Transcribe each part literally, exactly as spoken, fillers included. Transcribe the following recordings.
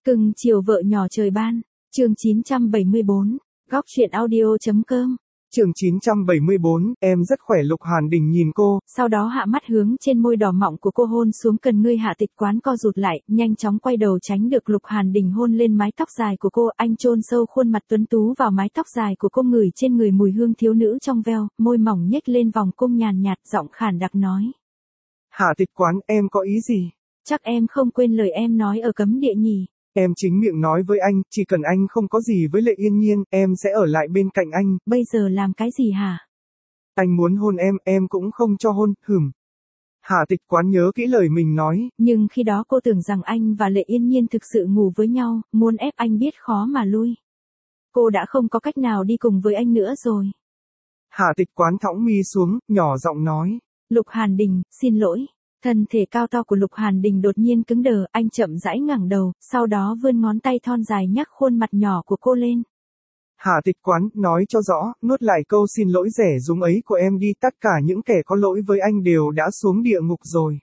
Cưng chiều vợ nhỏ trời ban, chương chín trăm bảy mươi bốn, góc truyện audio.com. Chương chín trăm bảy mươi bốn, em rất khỏe. Lục Hàn Đình nhìn cô, sau đó hạ mắt hướng trên môi đỏ mọng của cô hôn xuống. Cần ngươi. Hạ Tịch Quán co rụt lại, nhanh chóng quay đầu tránh được Lục Hàn Đình hôn lên mái tóc dài của cô. Anh chôn sâu khuôn mặt tuấn tú vào mái tóc dài của cô, ngửi trên người mùi hương thiếu nữ trong veo, môi mỏng nhếch lên vòng cung nhàn nhạt, giọng khàn đặc nói. Hạ Tịch Quán, em có ý gì? Chắc em không quên lời em nói ở cấm địa nhỉ? Em chính miệng nói với anh, chỉ cần anh không có gì với Lệ Yên Nhiên, em sẽ ở lại bên cạnh anh. Bây giờ làm cái gì hả? Anh muốn hôn em, em cũng không cho hôn, hửm. Hạ Tịch Quán nhớ kỹ lời mình nói. Nhưng khi đó cô tưởng rằng anh và Lệ Yên Nhiên thực sự ngủ với nhau, muốn ép anh biết khó mà lui. Cô đã không có cách nào đi cùng với anh nữa rồi. Hạ Tịch Quán thõng mi xuống, nhỏ giọng nói. Lục Hàn Đình, xin lỗi. Thân thể cao to của Lục Hàn Đình đột nhiên cứng đờ, anh chậm rãi ngẩng đầu, sau đó vươn ngón tay thon dài nhắc khuôn mặt nhỏ của cô lên. Hạ Tịch Quán, nói cho rõ, nuốt lại câu xin lỗi rẻ rúng ấy của em đi, tất cả những kẻ có lỗi với anh đều đã xuống địa ngục rồi.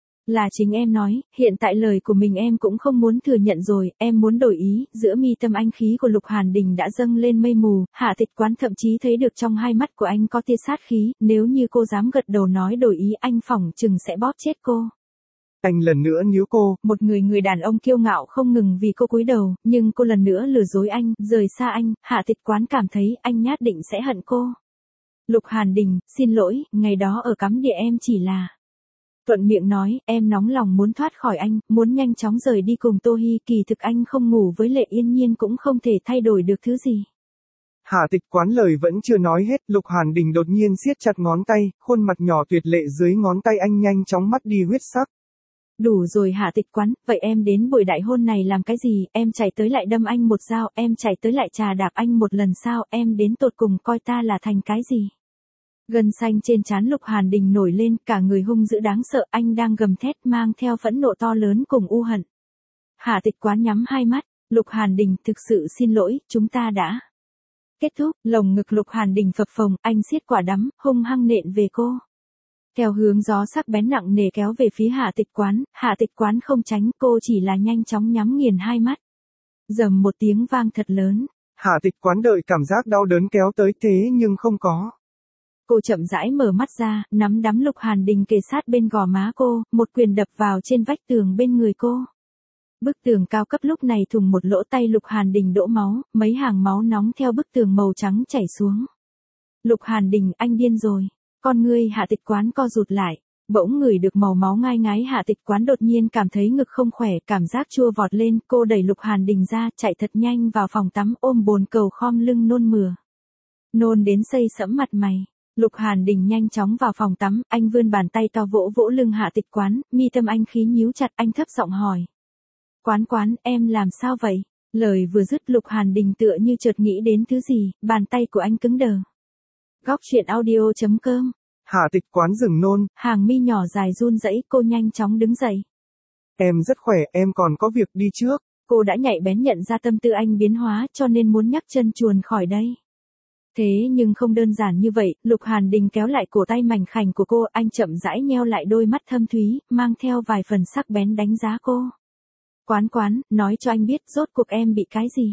Là chính em nói, hiện tại lời của mình em cũng không muốn thừa nhận rồi, em muốn đổi ý. Giữa mi tâm anh khí của Lục Hàn Đình đã dâng lên mây mù, Hạ Tịch Quán thậm chí thấy được trong hai mắt của anh có tia sát khí, nếu như cô dám gật đầu nói đổi ý anh phỏng chừng sẽ bóp chết cô. Anh lần nữa níu cô. Một người người đàn ông kiêu ngạo không ngừng vì cô cúi đầu, nhưng cô lần nữa lừa dối anh, rời xa anh. Hạ Tịch Quán cảm thấy anh nhất định sẽ hận cô. Lục Hàn Đình, xin lỗi, ngày đó ở cấm địa em chỉ là... Thuận miệng nói, em nóng lòng muốn thoát khỏi anh, muốn nhanh chóng rời đi cùng Tô Hi. Kỳ thực anh không ngủ với Lệ Yên Nhiên cũng không thể thay đổi được thứ gì. Hạ Tịch Quán lời vẫn chưa nói hết, Lục Hàn Đình đột nhiên siết chặt ngón tay, khuôn mặt nhỏ tuyệt lệ dưới ngón tay anh nhanh chóng mất đi huyết sắc. Đủ rồi Hạ Tịch Quán, vậy em đến buổi đại hôn này làm cái gì? Em chạy tới lại đâm anh một dao, em chạy tới lại trà đạp anh một lần sao? Em đến tột cùng coi ta là thành cái gì? Gân xanh trên trán Lục Hàn Đình nổi lên, cả người hung dữ đáng sợ, anh đang gầm thét mang theo phẫn nộ to lớn cùng u hận. Hạ Tịch Quán nhắm hai mắt, Lục Hàn Đình, thực sự xin lỗi, chúng ta đã kết thúc. Lồng ngực Lục Hàn Đình phập phồng, anh siết quả đấm, hung hăng nện về cô. Theo hướng gió sắc bén nặng nề kéo về phía Hạ Tịch Quán, Hạ Tịch Quán không tránh, cô chỉ là nhanh chóng nhắm nghiền hai mắt. Rầm một tiếng vang thật lớn. Hạ Tịch Quán đợi cảm giác đau đớn kéo tới thế nhưng không có. Cô chậm rãi mở mắt ra, nắm đấm Lục Hàn Đình kề sát bên gò má cô, một quyền đập vào trên vách tường bên người cô. Bức tường cao cấp lúc này thủng một lỗ, tay Lục Hàn Đình đổ máu, mấy hàng máu nóng theo bức tường màu trắng chảy xuống. Lục Hàn Đình, anh điên rồi. Con ngươi Hạ Tịch Quán co rụt lại, bỗng ngửi được màu máu ngai ngái. Hạ Tịch Quán đột nhiên cảm thấy ngực không khỏe, cảm giác chua vọt lên, cô đẩy Lục Hàn Đình ra, chạy thật nhanh vào phòng tắm, ôm bồn cầu khom lưng nôn mửa. Nôn đến xây sẫm mặt mày. Lục Hàn Đình nhanh chóng vào phòng tắm, anh vươn bàn tay to vỗ vỗ lưng Hạ Tịch Quán, mi tâm anh khí nhíu chặt, anh thấp giọng hỏi. Quán Quán, em làm sao vậy? Lời vừa dứt Lục Hàn Đình tựa như chợt nghĩ đến thứ gì, bàn tay của anh cứng đờ. Góc truyện audio.com. Hạ Tịch Quán dừng nôn, hàng mi nhỏ dài run rẩy, cô nhanh chóng đứng dậy. Em rất khỏe, em còn có việc đi trước. Cô đã nhạy bén nhận ra tâm tư anh biến hóa, cho nên muốn nhắc chân chuồn khỏi đây. Thế nhưng không đơn giản như vậy, Lục Hàn Đình kéo lại cổ tay mảnh khảnh của cô, anh chậm rãi nheo lại đôi mắt thâm thúy, mang theo vài phần sắc bén đánh giá cô. Quán Quán, nói cho anh biết rốt cuộc em bị cái gì?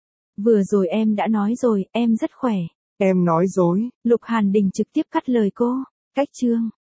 Vừa rồi em đã nói rồi, em rất khỏe. Em nói dối. Lục Hàn Đình trực tiếp cắt lời cô. Cách chương.